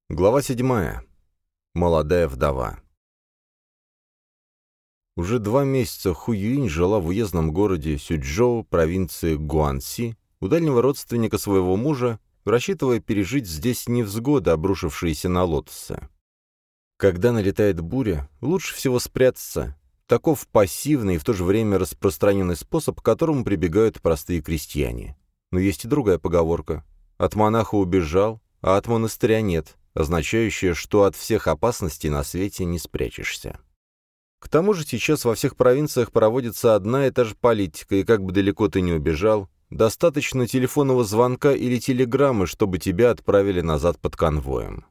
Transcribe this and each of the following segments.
Глава 7. Молодая вдова. Уже 2 месяца Ху Юинь жила в уездном городе Сючжоу, провинции Гуанси, у дальнего родственника своего мужа, рассчитывая пережить здесь невзгоды, обрушившиеся на лотосы. Когда налетает буря, лучше всего спрятаться. Таков пассивный и в то же время распространенный способ, к которому прибегают простые крестьяне. Но есть и другая поговорка. От монаха убежал, а от монастыря нет, означающее, что от всех опасностей на свете не спрячешься. К тому же сейчас во всех провинциях проводится одна и та же политика, и как бы далеко ты ни убежал, достаточно телефонного звонка или телеграммы, чтобы тебя отправили назад под конвоем.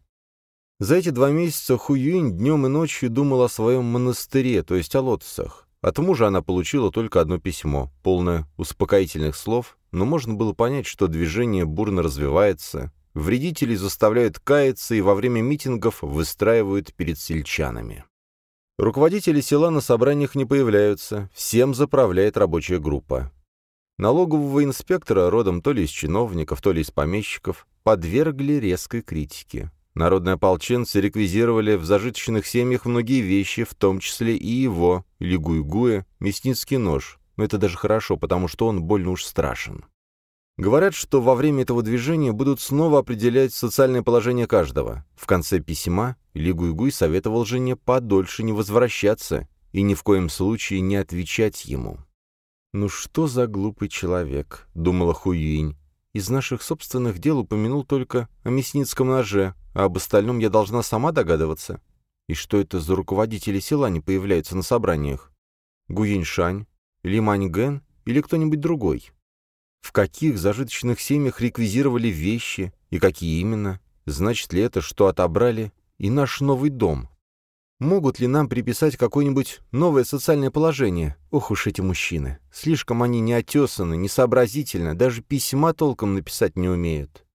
За эти 2 месяца Ху Юинь днем и ночью думала о своем монастыре, то есть о лотосах. От мужа она получила только одно письмо, полное успокоительных слов, но можно было понять, что движение бурно развивается, вредителей заставляют каяться и во время митингов выстраивают перед сельчанами. Руководители села на собраниях не появляются, всем заправляет рабочая группа. Налогового инспектора, родом то ли из чиновников, то ли из помещиков, подвергли резкой критике. Народные ополченцы реквизировали в зажиточных семьях многие вещи, в том числе и его, Ли Гуйгуя, мясницкий нож, но это даже хорошо, потому что он больно уж страшен. Говорят, что во время этого движения будут снова определять социальное положение каждого. В конце письма Ли Гуйгуй советовал жене подольше не возвращаться и ни в коем случае не отвечать ему. «Ну что за глупый человек», — думала Ху Юинь. «Из наших собственных дел упомянул только о мясницком ноже, а об остальном я должна сама догадываться. И что это за руководители села не появляются на собраниях? Гуиньшань, Ли Маньген или кто-нибудь другой? В каких зажиточных семьях реквизировали вещи, и какие именно? Значит ли это, что отобрали и наш новый дом? Могут ли нам приписать какое-нибудь новое социальное положение? Ох уж эти мужчины. Слишком они неотесаны, несообразительны, даже письма толком написать не умеют».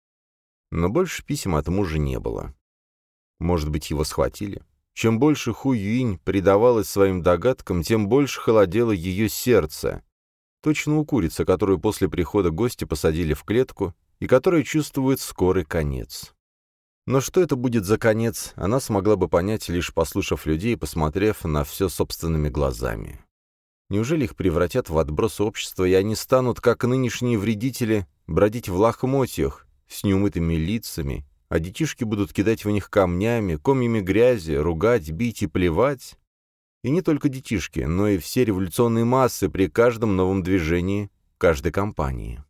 Но больше писем от мужа не было. Может быть, его схватили? Чем больше Ху Юинь предавалась своим догадкам, тем больше холодело ее сердце. Точно у курицы, которую после прихода гостя посадили в клетку и которая чувствует скорый конец. Но что это будет за конец, она смогла бы понять, лишь послушав людей и посмотрев на все собственными глазами. Неужели их превратят в отбросы общества, и они станут, как нынешние вредители, бродить в лохмотьях, с неумытыми лицами, а детишки будут кидать в них камнями, комьями грязи, ругать, бить и плевать? И не только детишки, но и все революционные массы при каждом новом движении, каждой кампании.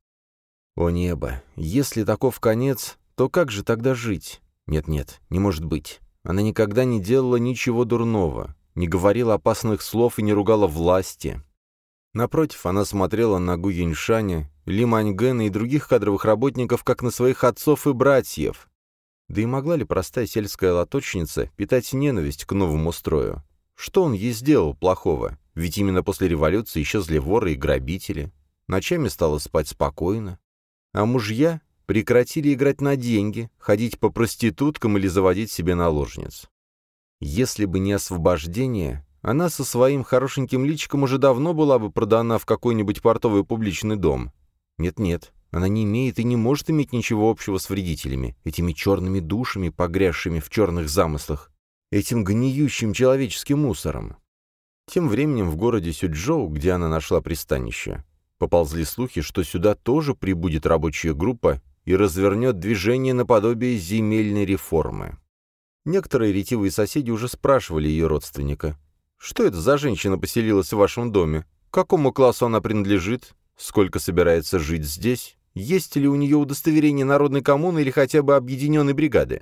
О небо! Если таков конец, то как же тогда жить? Нет, не может быть. Она никогда не делала ничего дурного, не говорила опасных слов и не ругала власти. Напротив, она смотрела на Гуиньшаня, Ли Маньгена и других кадровых работников, как на своих отцов и братьев. Да и могла ли простая сельская лоточница питать ненависть к новому строю? Что он ей сделал плохого? Ведь именно после революции исчезли воры и грабители. Ночами стало спать спокойно. А мужья прекратили играть на деньги, ходить по проституткам или заводить себе наложниц. Если бы не освобождение, она со своим хорошеньким личиком уже давно была бы продана в какой-нибудь портовый публичный дом. Нет, она не имеет и не может иметь ничего общего с вредителями, этими черными душами, погрязшими в черных замыслах, этим гниющим человеческим мусором. Тем временем в городе Сючжоу, где она нашла пристанище, поползли слухи, что сюда тоже прибудет рабочая группа и развернет движение наподобие земельной реформы. Некоторые ретивые соседи уже спрашивали ее родственника: «Что это за женщина поселилась в вашем доме? К какому классу она принадлежит? Сколько собирается жить здесь? Есть ли у нее удостоверение народной коммуны или хотя бы объединенной бригады?»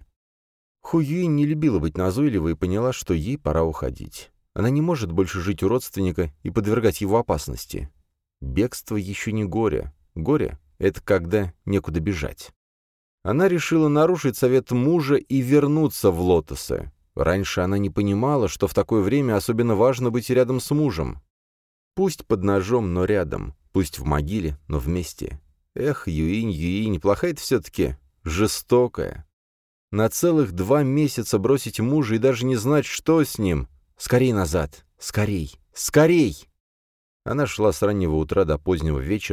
Ху Юинь не любила быть назойливой и поняла, что ей пора уходить. Она не может больше жить у родственника и подвергать его опасности. Бегство еще не горе. Горе — это когда некуда бежать. Она решила нарушить совет мужа и вернуться в лотосы. Раньше она не понимала, что в такое время особенно важно быть рядом с мужем. Пусть под ножом, но рядом. Пусть в могиле, но вместе. Эх, Юинь, плохая ты все-таки, жестокая. На целых 2 месяца бросить мужа и даже не знать, что с ним. Скорей назад, скорей! Она шла с раннего утра до позднего вечера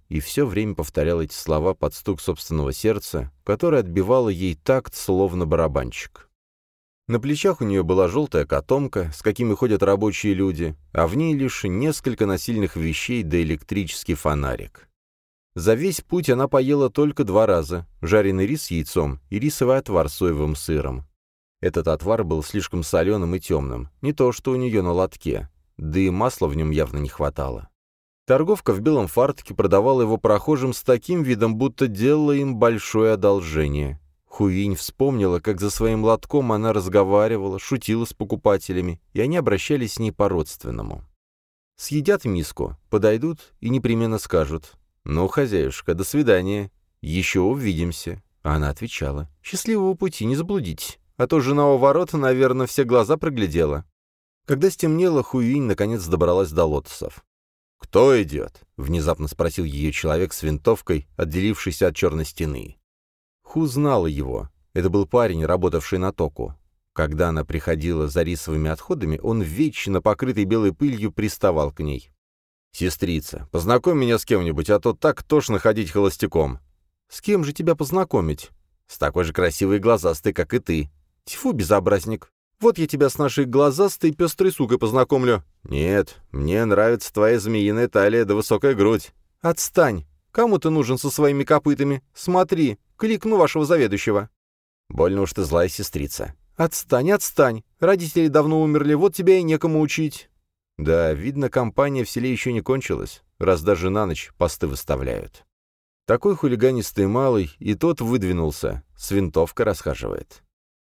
и все время повторяла эти слова под стук собственного сердца, которое отбивало ей такт, словно барабанщик. На плечах у нее была желтая котомка, с какими ходят рабочие люди, а в ней лишь несколько насильных вещей да электрический фонарик. За весь путь она поела только 2 раза – жареный рис с яйцом и рисовый отвар с соевым сыром. Этот отвар был слишком соленым и темным, не то что у нее на лотке, да и масла в нем явно не хватало. Торговка в белом фартуке продавала его прохожим с таким видом, будто делала им большое одолжение. Хуинь вспомнила, как за своим лотком она разговаривала, шутила с покупателями, и они обращались с ней по-родственному. Съедят миску, подойдут и непременно скажут: «Ну, хозяюшка, до свидания, еще увидимся». А она отвечала: «Счастливого пути, не заблудитесь, а то жена у ворот, наверное, все глаза проглядела». Когда стемнело, Хуинь наконец добралась до лотосов. «Кто идет?» — внезапно спросил ее человек с винтовкой, отделившийся от черной стены. Ху знала его. Это был парень, работавший на току. Когда она приходила за рисовыми отходами, он вечно, покрытый белой пылью, приставал к ней. «Сестрица, познакомь меня с кем-нибудь, а то так тошно ходить холостяком». «С кем же тебя познакомить?» «С такой же красивой и глазастой, как и ты». «Тьфу, безобразник! Вот я тебя с нашей глазастой пестрой сукой познакомлю». «Нет, мне нравится твоя змеиная талия да высокая грудь». «Отстань! Кому ты нужен со своими копытами? Смотри, кликну вашего заведующего». «Больно уж ты злая сестрица». «Отстань, отстань! Родители давно умерли, вот тебя и некому учить». Да, видно, компания в селе еще не кончилась, раз даже на ночь посты выставляют. Такой хулиганистый малый, и тот выдвинулся, с винтовкой расхаживает.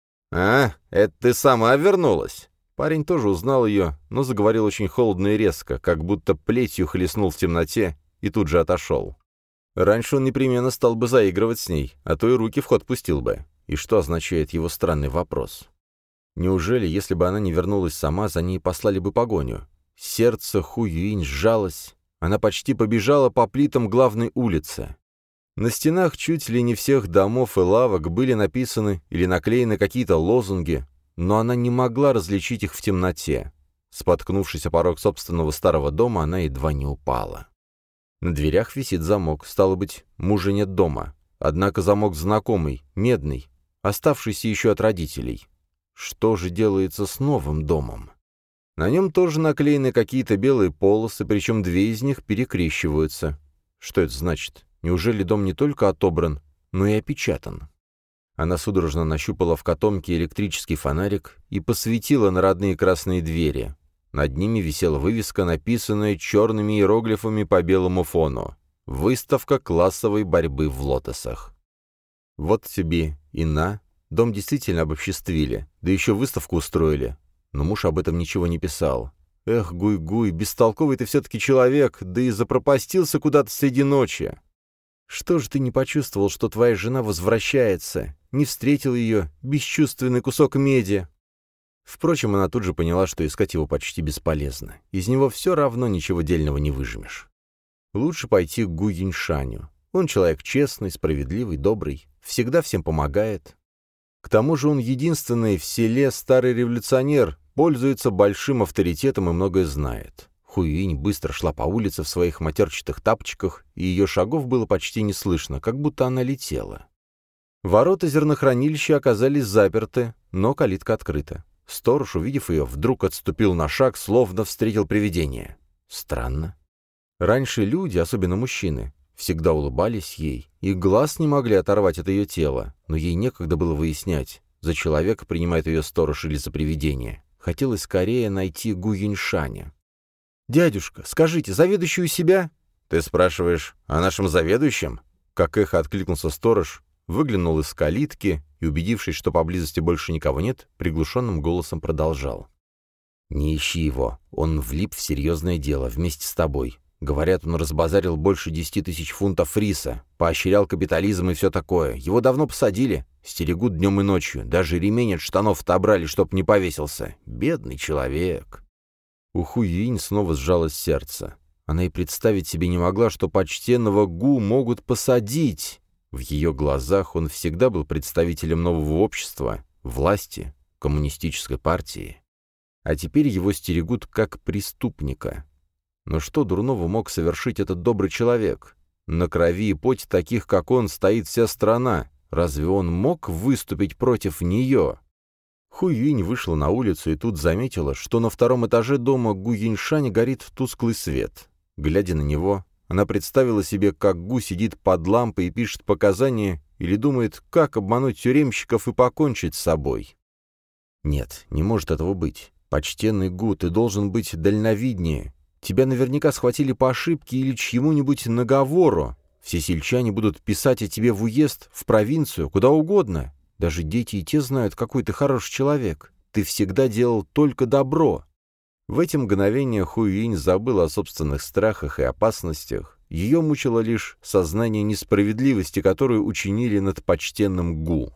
«А, это ты сама вернулась?» Парень тоже узнал ее, но заговорил очень холодно и резко, как будто плетью хлестнул в темноте, и тут же отошел. Раньше он непременно стал бы заигрывать с ней, а то и руки в ход пустил бы. И что означает его странный вопрос? Неужели, если бы она не вернулась сама, за ней послали бы погоню? Сердце Хуюинь сжалось. Она почти побежала по плитам главной улицы. На стенах чуть ли не всех домов и лавок были написаны или наклеены какие-то лозунги, но она не могла различить их в темноте. Споткнувшись о порог собственного старого дома, она едва не упала. На дверях висит замок, стало быть, мужа нет дома. Однако замок знакомый, медный, оставшийся еще от родителей. Что же делается с новым домом? На нем тоже наклеены какие-то белые полосы, причем 2 из них перекрещиваются. Что это значит? Неужели дом не только отобран, но и опечатан? Она судорожно нащупала в котомке электрический фонарик и посветила на родные красные двери. Над ними висела вывеска, написанная черными иероглифами по белому фону: «Выставка классовой борьбы в лотосах». Вот тебе и на. Дом действительно обобществили, да еще выставку устроили. Но муж об этом ничего не писал. Эх, Гуй-Гуй, бестолковый ты все-таки человек, да и запропастился куда-то среди ночи. Что же ты не почувствовал, что твоя жена возвращается? Не встретил ее, бесчувственный кусок меди? Впрочем, она тут же поняла, что искать его почти бесполезно. Из него все равно ничего дельного не выжмешь. Лучше пойти к Гуиньшаню. Он человек честный, справедливый, добрый, всегда всем помогает. К тому же он единственный в селе старый революционер, пользуется большим авторитетом и многое знает. Хуюинь быстро шла по улице в своих матерчатых тапочках, и ее шагов было почти не слышно, как будто она летела. Ворота зернохранилища оказались заперты, но калитка открыта. Сторож, увидев ее, вдруг отступил на шаг, словно встретил привидение. Странно. Раньше люди, особенно мужчины, всегда улыбались ей, и глаз не могли оторвать от ее тела, но ей некогда было выяснять, за человека принимает ее сторож или за привидение. Хотелось скорее найти Гуиньшаня. «Дядюшка, скажите, заведующий у себя?» «Ты спрашиваешь о нашем заведующем?» Как эхо откликнулся сторож, выглянул из калитки и, убедившись, что поблизости больше никого нет, приглушенным голосом продолжал. «Не ищи его, он влип в серьезное дело вместе с тобой. Говорят, он разбазарил больше 10 000 фунтов риса, поощрял капитализм и все такое. Его давно посадили, стерегут днем и ночью, даже ремень от штанов отобрали, чтоб не повесился. Бедный человек». У Хуюинь снова сжалось сердце. Она и представить себе не могла, что почтенного Гу могут посадить. В ее глазах он всегда был представителем нового общества, власти, коммунистической партии. А теперь его стерегут как преступника. Но что дурного мог совершить этот добрый человек? На крови и поте таких, как он, стоит вся страна. Разве он мог выступить против нее? Хуюинь вышла на улицу и тут заметила, что на втором этаже дома Гу Юньшаня горит тусклый свет. Глядя на него, она представила себе, как Гу сидит под лампой и пишет показания, или думает, как обмануть тюремщиков и покончить с собой. Нет, не может этого быть. Почтенный Гу, ты должен быть дальновиднее. Тебя наверняка схватили по ошибке или чьему-нибудь наговору. Все сельчане будут писать о тебе в уезд, в провинцию, куда угодно. Даже дети и те знают, какой ты хороший человек. Ты всегда делал только добро». В эти мгновения Хуюинь забыла о собственных страхах и опасностях. Ее мучило лишь сознание несправедливости, которую учинили над почтенным Гу.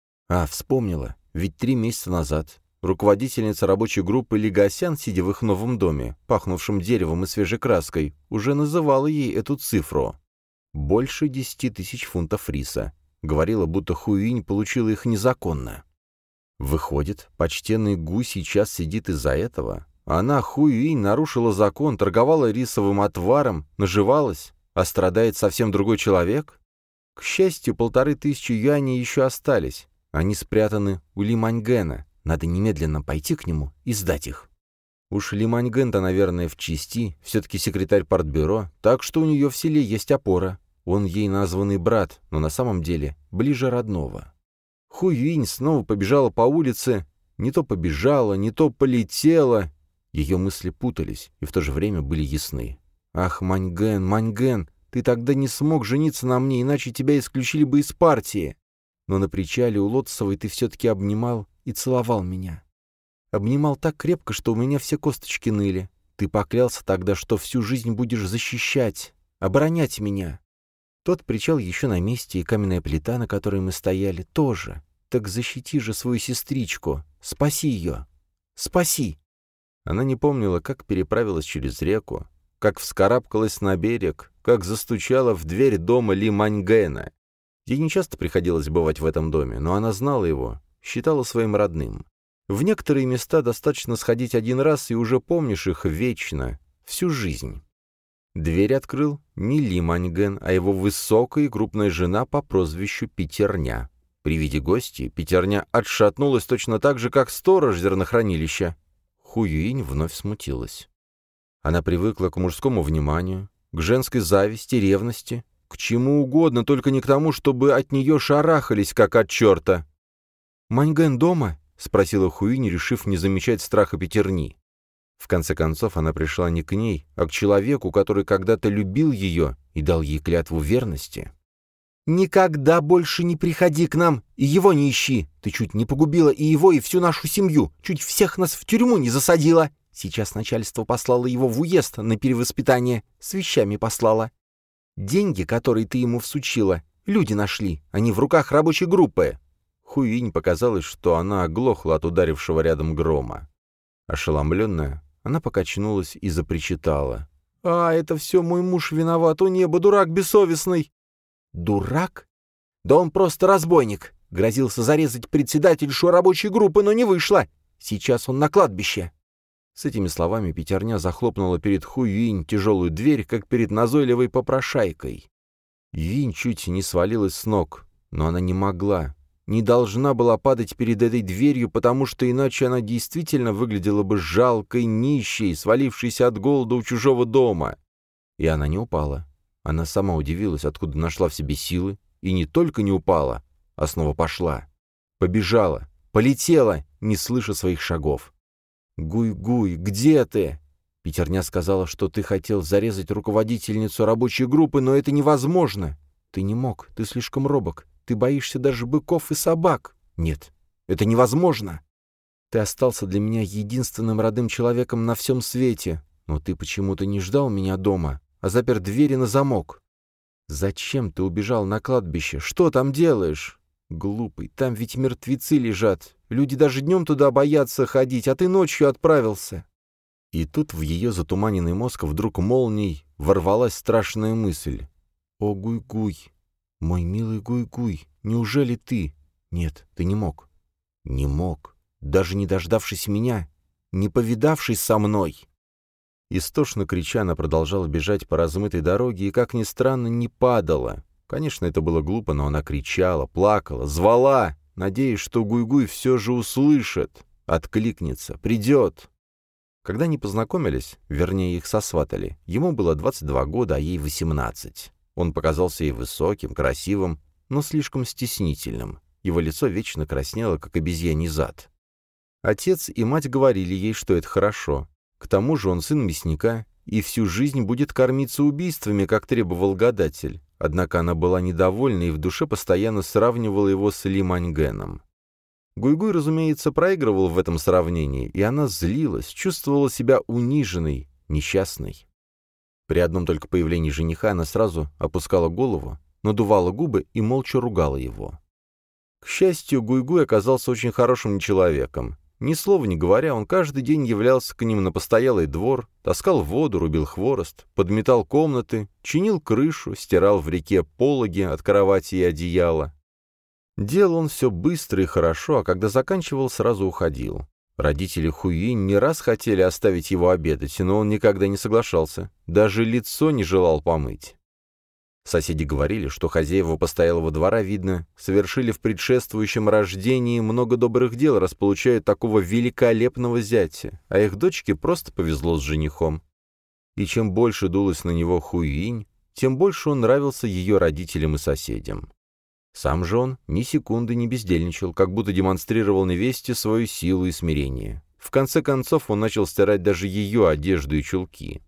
Вспомнила. Ведь 3 месяца назад руководительница рабочей группы Лигасян, сидя в их новом доме, пахнувшем деревом и свежей краской, уже называла ей эту цифру. Больше 10 000 фунтов риса. Говорила, будто Хуюинь получила их незаконно. Выходит, почтенный Гу сейчас сидит из-за этого? Она, Хуюинь, нарушила закон, торговала рисовым отваром, наживалась, а страдает совсем другой человек? К счастью, 1500 юаней еще остались. Они спрятаны у Ли Маньгэна. Надо немедленно пойти к нему и сдать их. Уж Ли Маньгэн-то, наверное, в чести, все-таки секретарь партбюро, так что у нее в селе есть опора. Он ей названный брат, но на самом деле ближе родного. Хуюинь снова побежала по улице, не то побежала, не то полетела. Ее мысли путались и в то же время были ясны. «Ах, Маньгэн, Маньгэн, ты тогда не смог жениться на мне, иначе тебя исключили бы из партии. Но на причале у Лотосовой ты все-таки обнимал и целовал меня. Обнимал так крепко, что у меня все косточки ныли. Ты поклялся тогда, что всю жизнь будешь защищать, оборонять меня. Тот причал еще на месте, и каменная плита, на которой мы стояли, тоже. Так защити же свою сестричку, спаси ее, спаси». Она не помнила, как переправилась через реку, как вскарабкалась на берег, как застучала в дверь дома Ли Маньгэна. Ей нечасто приходилось бывать в этом доме, но она знала его, считала своим родным. В некоторые места достаточно сходить один раз, и уже помнишь их вечно, всю жизнь. Дверь открыл не Ли Маньгэн, а его высокая и крупная жена по прозвищу Пятерня. При виде гостей Пятерня отшатнулась точно так же, как сторож зернохранилища. Хуюинь вновь смутилась. Она привыкла к мужскому вниманию, к женской зависти, ревности, к чему угодно, только не к тому, чтобы от нее шарахались, как от черта. «Маньгэн дома?» — спросила Хуюинь, решив не замечать страха Пятерни. В конце концов, она пришла не к ней, а к человеку, который когда-то любил ее и дал ей клятву верности. «Никогда больше не приходи к нам и его не ищи. Ты чуть не погубила и его, и всю нашу семью, чуть всех нас в тюрьму не засадила. Сейчас начальство послало его в уезд на перевоспитание, с вещами послало. Деньги, которые ты ему всучила, люди нашли, они в руках рабочей группы». Хуюинь показалось, что она оглохла от ударившего рядом грома. Ошеломленная, она покачнулась и запричитала. Это все мой муж виноват, о небо, дурак бессовестный!» «Дурак? Да он просто разбойник. Грозился зарезать председательшу рабочей группы, но не вышло. Сейчас он на кладбище». С этими словами Пятерня захлопнула перед Хуюинь тяжелую дверь, как перед назойливой попрошайкой. Юинь чуть не свалилась с ног, но она не могла, не должна была падать перед этой дверью, потому что иначе она действительно выглядела бы жалкой, нищей, свалившейся от голода у чужого дома. И она не упала. Она сама удивилась, откуда нашла в себе силы, и не только не упала, а снова пошла. Побежала, полетела, не слыша своих шагов. «Гуй-гуй, где ты?» Пятерня сказала, что ты хотел зарезать руководительницу рабочей группы, но это невозможно. Ты не мог, ты слишком робок, ты боишься даже быков и собак. Нет, это невозможно. Ты остался для меня единственным родным человеком на всем свете, но ты почему-то не ждал меня дома, а запер двери на замок. Зачем ты убежал на кладбище? Что там делаешь? Глупый, там ведь мертвецы лежат. Люди даже днем туда боятся ходить, а ты ночью отправился». И тут в ее затуманенный мозг вдруг молнией ворвалась страшная мысль. «О, Гуй-гуй, мой милый Гуй-гуй, неужели ты?» «Нет, ты не мог». «Не мог, даже не дождавшись меня, не повидавшись со мной». Истошно крича, она продолжала бежать по размытой дороге и, как ни странно, не падала. Конечно, это было глупо, но она кричала, плакала, звала, надеясь, что Гуй-Гуй все же услышит, откликнется, придет. Когда они познакомились, вернее, их сосватали, ему было 22 года, а ей 18. Он показался ей высоким, красивым, но слишком стеснительным. Его лицо вечно краснело, как обезьяний зад. Отец и мать говорили ей, что это хорошо. К тому же он сын мясника и всю жизнь будет кормиться убийствами, как требовал гадатель. Однако она была недовольна и в душе постоянно сравнивала его с Ли Маньгеном. Гуй-Гуй, разумеется, проигрывал в этом сравнении, и она злилась, чувствовала себя униженной, несчастной. При одном только появлении жениха она сразу опускала голову, надувала губы и молча ругала его. К счастью, Гуй-Гуй оказался очень хорошим человеком. Ни слова не говоря, он каждый день являлся к ним на постоялый двор, таскал воду, рубил хворост, подметал комнаты, чинил крышу, стирал в реке пологи от кровати и одеяла. Делал он все быстро и хорошо, а когда заканчивал, сразу уходил. Родители Хуюинь не раз хотели оставить его обедать, но он никогда не соглашался, даже лицо не желал помыть. Соседи говорили, что хозяева постоялого двора, видно, совершили в предшествующем рождении много добрых дел, раз получают такого великолепного зятя, а их дочке просто повезло с женихом. И чем больше дулась на него Хуюинь, тем больше он нравился ее родителям и соседям. Сам же он ни секунды не бездельничал, как будто демонстрировал невесте свою силу и смирение. В конце концов он начал стирать даже ее одежду и чулки.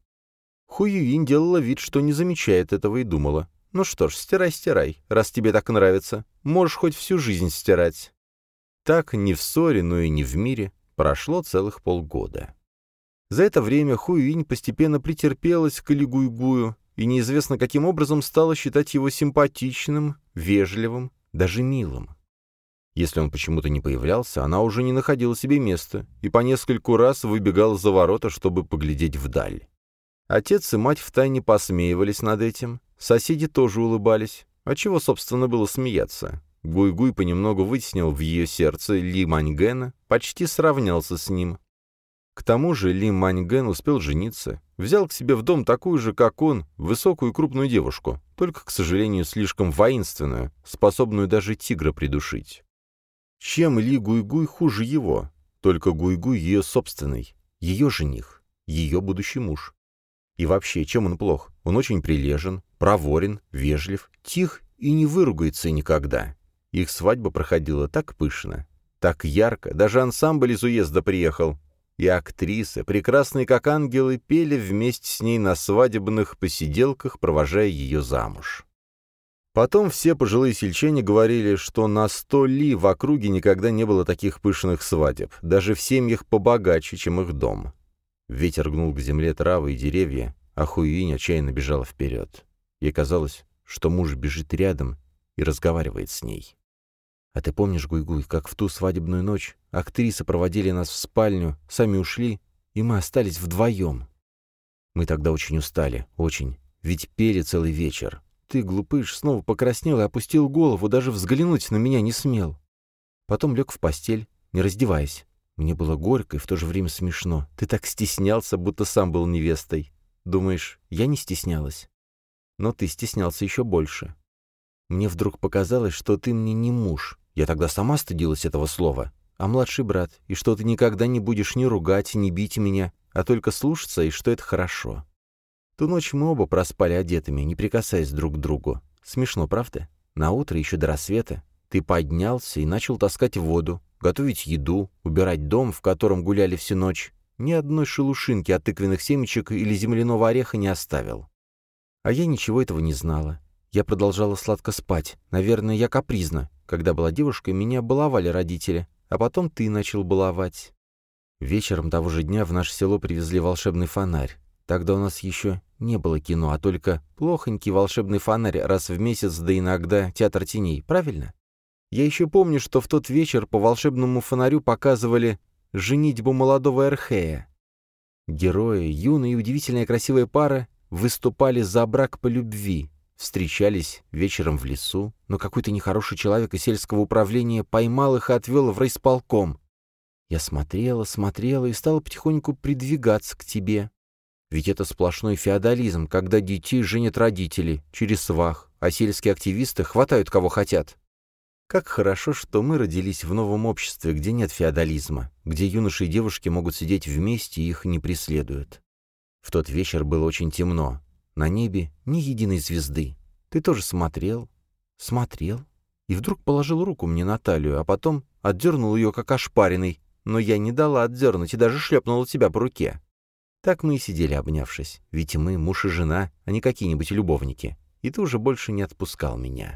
Хуюинь делала вид, что не замечает этого, и думала: «Ну что ж, стирай, раз тебе так нравится. Можешь хоть всю жизнь стирать». Так, ни в ссоре, но и ни в мире, прошло целых полгода. За это время Хуюинь постепенно претерпелась к Ли Гуй-Гую и неизвестно каким образом стала считать его симпатичным, вежливым, даже милым. Если он почему-то не появлялся, она уже не находила себе места и по нескольку раз выбегала за ворота, чтобы поглядеть вдаль. Отец и мать втайне посмеивались над этим, соседи тоже улыбались. А чего, собственно, было смеяться? Гуй-Гуй понемногу вытеснил в ее сердце Ли Маньгена, почти сравнялся с ним. К тому же Ли Маньген успел жениться, взял к себе в дом такую же, как он, высокую и крупную девушку, только, к сожалению, слишком воинственную, способную даже тигра придушить. Чем Ли Гуй-Гуй хуже его? Только Гуй-Гуй ее собственный, ее жених, ее будущий муж. И вообще, чем он плох? Он очень прилежен, проворен, вежлив, тих и не выругается никогда. Их свадьба проходила так пышно, так ярко, даже ансамбль из уезда приехал. И актрисы, прекрасные как ангелы, пели вместе с ней на свадебных посиделках, провожая ее замуж. Потом все пожилые сельчане говорили, что на 100 ли в округе никогда не было таких пышных свадеб, даже в семьях побогаче, чем их дом. Ветер гнул к земле травы и деревья, а Хуюинь отчаянно бежала вперед. Ей казалось, что муж бежит рядом и разговаривает с ней. «А ты помнишь, Гуй-Гуй, как в ту свадебную ночь актрисы проводили нас в спальню, сами ушли, и мы остались вдвоем? Мы тогда очень устали, очень, ведь пели целый вечер. Ты, глупыш, снова покраснел и опустил голову, даже взглянуть на меня не смел. Потом лег в постель, не раздеваясь. Мне было горько и в то же время смешно. Ты так стеснялся, будто сам был невестой. Думаешь, я не стеснялась? Но ты стеснялся еще больше. Мне вдруг показалось, что ты мне не муж». Я тогда сама стыдилась этого слова. А младший брат, и что ты никогда не будешь ни ругать, ни бить меня, а только слушаться, и что это хорошо. Ту ночь мы оба проспали одетыми, не прикасаясь друг к другу. Смешно, правда? Наутро, еще до рассвета, ты поднялся и начал таскать воду, готовить еду, убирать дом, в котором гуляли всю ночь. Ни одной шелушинки от тыквенных семечек или земляного ореха не оставил. А я ничего этого не знала. Я продолжала сладко спать. Наверное, я капризна. Когда была девушкой, меня баловали родители, а потом ты начал баловать. Вечером того же дня в наше село привезли волшебный фонарь. Тогда у нас еще не было кино, а только плохонький волшебный фонарь раз в месяц, да иногда театр теней, правильно? Я еще помню, что в тот вечер по волшебному фонарю показывали «Женитьбу молодого Эрхея». Герои, юная и удивительная красивая пара, выступали за брак по любви. Встречались вечером в лесу, но какой-то нехороший человек из сельского управления поймал их и отвел в райисполком. Я смотрела и стала потихоньку придвигаться к тебе. Ведь это сплошной феодализм, когда детей женят родители, через свах, а сельские активисты хватают кого хотят. Как хорошо, что мы родились в новом обществе, где нет феодализма, где юноши и девушки могут сидеть вместе и их не преследуют. В тот вечер было очень темно. На небе ни единой звезды. Ты тоже смотрел, и вдруг положил руку мне на талию, а потом отдернул ее, как ошпаренный, но я не дала отдернуть и даже шлепнула тебя по руке. Так мы и сидели, обнявшись, ведь мы муж и жена, а не какие-нибудь любовники, и ты уже больше не отпускал меня.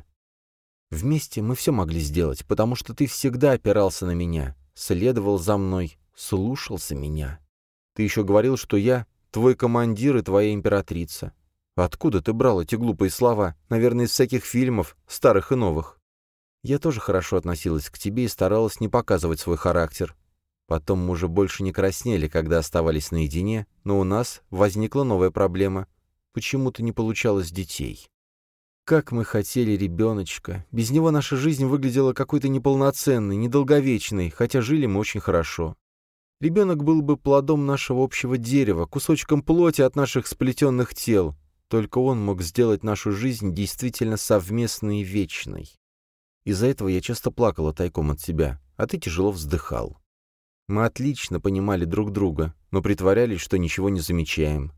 Вместе мы все могли сделать, потому что ты всегда опирался на меня, следовал за мной, слушался меня. Ты еще говорил, что я твой командир и твоя императрица. Откуда ты брал эти глупые слова? Наверное, из всяких фильмов, старых и новых. Я тоже хорошо относилась к тебе и старалась не показывать свой характер. Потом мы уже больше не краснели, когда оставались наедине, но у нас возникла новая проблема. Почему-то не получалось детей. Как мы хотели ребеночка. Без него наша жизнь выглядела какой-то неполноценной, недолговечной, хотя жили мы очень хорошо. Ребенок был бы плодом нашего общего дерева, кусочком плоти от наших сплетенных тел. Только он мог сделать нашу жизнь действительно совместной и вечной. Из-за этого я часто плакала тайком от тебя, а ты тяжело вздыхал. Мы отлично понимали друг друга, но притворялись, что ничего не замечаем.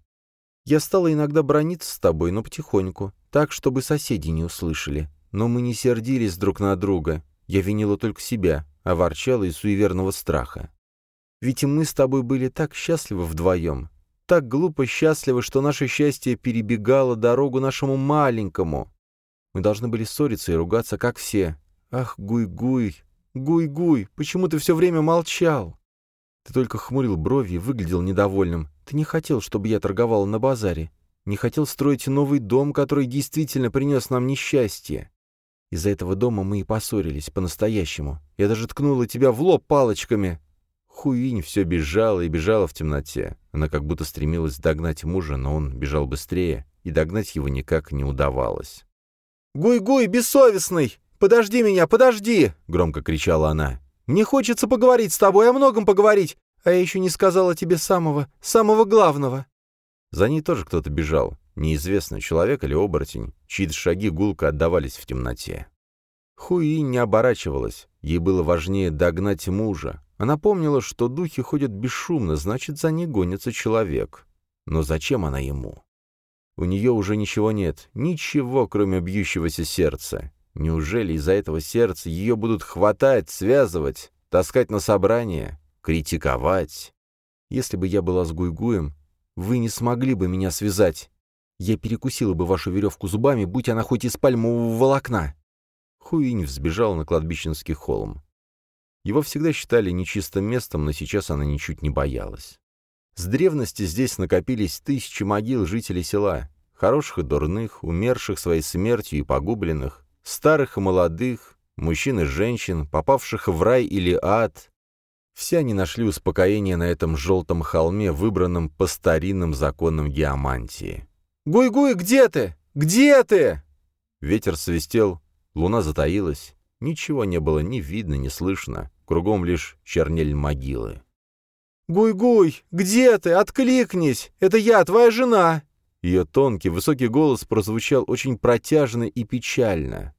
Я стала иногда браниться с тобой, но потихоньку, так, чтобы соседи не услышали. Но мы не сердились друг на друга. Я винила только себя, а ворчала из суеверного страха. Ведь и мы с тобой были так счастливы вдвоем, так глупо счастливы, что наше счастье перебегало дорогу нашему маленькому. Мы должны были ссориться и ругаться, как все. Ах, Гуй-Гуй, Гуй-Гуй, почему ты все время молчал? Ты только хмурил брови и выглядел недовольным. Ты не хотел, чтобы я торговала на базаре. Не хотел строить новый дом, который действительно принес нам несчастье. Из-за этого дома мы и поссорились по-настоящему. Я даже ткнула тебя в лоб палочками. Хуинь все бежала и бежала в темноте. Она как будто стремилась догнать мужа, но он бежал быстрее, и догнать его никак не удавалось. «Гуй-Гуй, бессовестный! Подожди меня, подожди!» — громко кричала она. «Мне хочется поговорить с тобой, о многом поговорить, а я еще не сказала тебе самого главного». За ней тоже кто-то бежал, неизвестно, человек или оборотень, чьи-то шаги гулко отдавались в темноте. Хуинь не оборачивалась, ей было важнее догнать мужа. Она помнила, что духи ходят бесшумно, значит, за ней гонится человек. Но зачем она ему? У нее уже ничего нет, ничего, кроме бьющегося сердца. Неужели из-за этого сердца ее будут хватать, связывать, таскать на собрание, критиковать? Если бы я была с Гуй-Гуем, вы не смогли бы меня связать. Я перекусила бы вашу веревку зубами, будь она хоть из пальмового волокна. Хуинь взбежала на кладбищенский холм. Его всегда считали нечистым местом, но сейчас она ничуть не боялась. С древности здесь накопились тысячи могил жителей села, хороших и дурных, умерших своей смертью и погубленных, старых и молодых, мужчин и женщин, попавших в рай или ад. Все они нашли успокоение на этом желтом холме, выбранном по старинным законам геомантии. «Гуй-Гуй, где ты? Где ты?» Ветер свистел, луна затаилась. Ничего не было ни видно, ни слышно. Кругом лишь чернели могилы. «Гуй-Гуй, где ты? Откликнись! Это я, твоя жена!» Ее тонкий, высокий голос прозвучал очень протяжно и печально.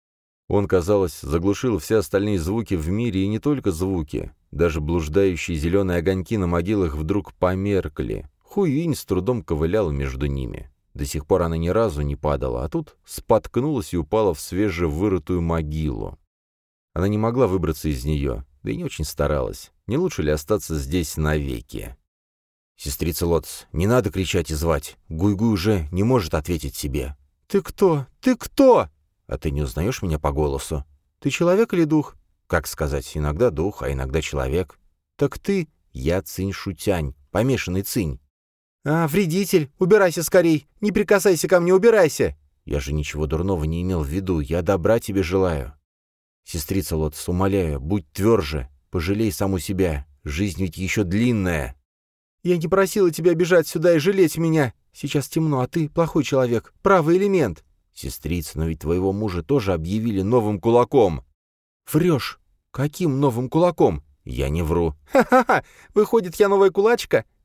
Он, казалось, заглушил все остальные звуки в мире, и не только звуки. Даже блуждающие зеленые огоньки на могилах вдруг померкли. Хуинь с трудом ковыляла между ними. До сих пор она ни разу не падала, а тут споткнулась и упала в свежевырытую могилу. Она не могла выбраться из нее, да и не очень старалась. Не лучше ли остаться здесь навеки? «Сестрица Лотос, не надо кричать и звать. Гуй-Гуй уже не может ответить себе». «Ты кто? Ты кто?» «А ты не узнаешь меня по голосу?» «Ты человек или дух?» «Как сказать, иногда дух, а иногда человек». «Так ты...» «Я Цинь-Шутянь, помешанный Цинь». «А, вредитель, убирайся скорей! Не прикасайся ко мне, убирайся!» «Я же ничего дурного не имел в виду, я добра тебе желаю». «Сестрица Лотос, умоляю, будь тверже, пожалей саму себя, жизнь ведь еще длинная». «Я не просила тебя бежать сюда и жалеть меня. Сейчас темно, а ты плохой человек, правый элемент». «Сестрица, но ведь твоего мужа тоже объявили новым кулаком». «Врешь. Каким новым кулаком?» «Я не вру». «Ха-ха-ха! Выходит, я новая кулачка?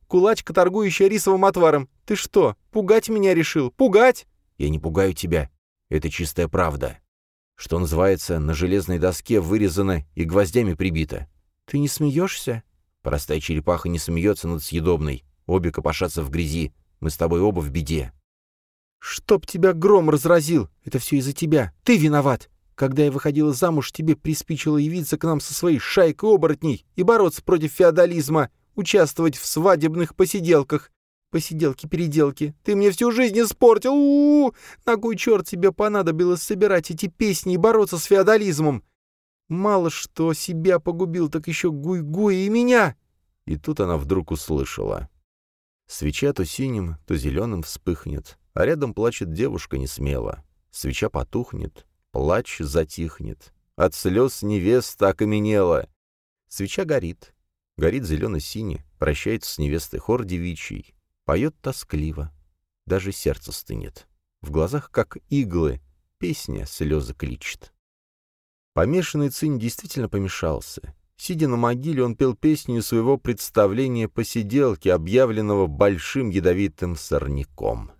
кулачка, торгующая рисовым отваром. Ты что, пугать меня решил? Пугать?» «Я не пугаю тебя. Это чистая правда. Что называется, на железной доске вырезано и гвоздями прибито». «Ты не смеешься?» «Простая черепаха не смеется над съедобной. Обе копошатся в грязи. Мы с тобой оба в беде». «Чтоб тебя гром разразил! Это все из-за тебя. Ты виноват! Когда я выходила замуж, тебе приспичило явиться к нам со своей шайкой оборотней и бороться против феодализма, участвовать в свадебных посиделках. Посиделки-переделки. Ты мне всю жизнь испортил! У-у-у! На кой черт тебе понадобилось собирать эти песни и бороться с феодализмом? Мало что себя погубил, так еще Гуй-Гуй и меня!» И тут она вдруг услышала. Свеча то синим, то зеленым вспыхнет, а рядом плачет девушка несмело. Свеча потухнет, плач затихнет. От слез невеста окаменела. Свеча горит. Горит зелено-сине, прощается с невестой хор девичий. Поет тоскливо. Даже сердце стынет. В глазах, как иглы, песня слезы кличет. Помешанный Цинь действительно помешался. Сидя на могиле, он пел песню своего представления посиделки, объявленного большим ядовитым сорняком.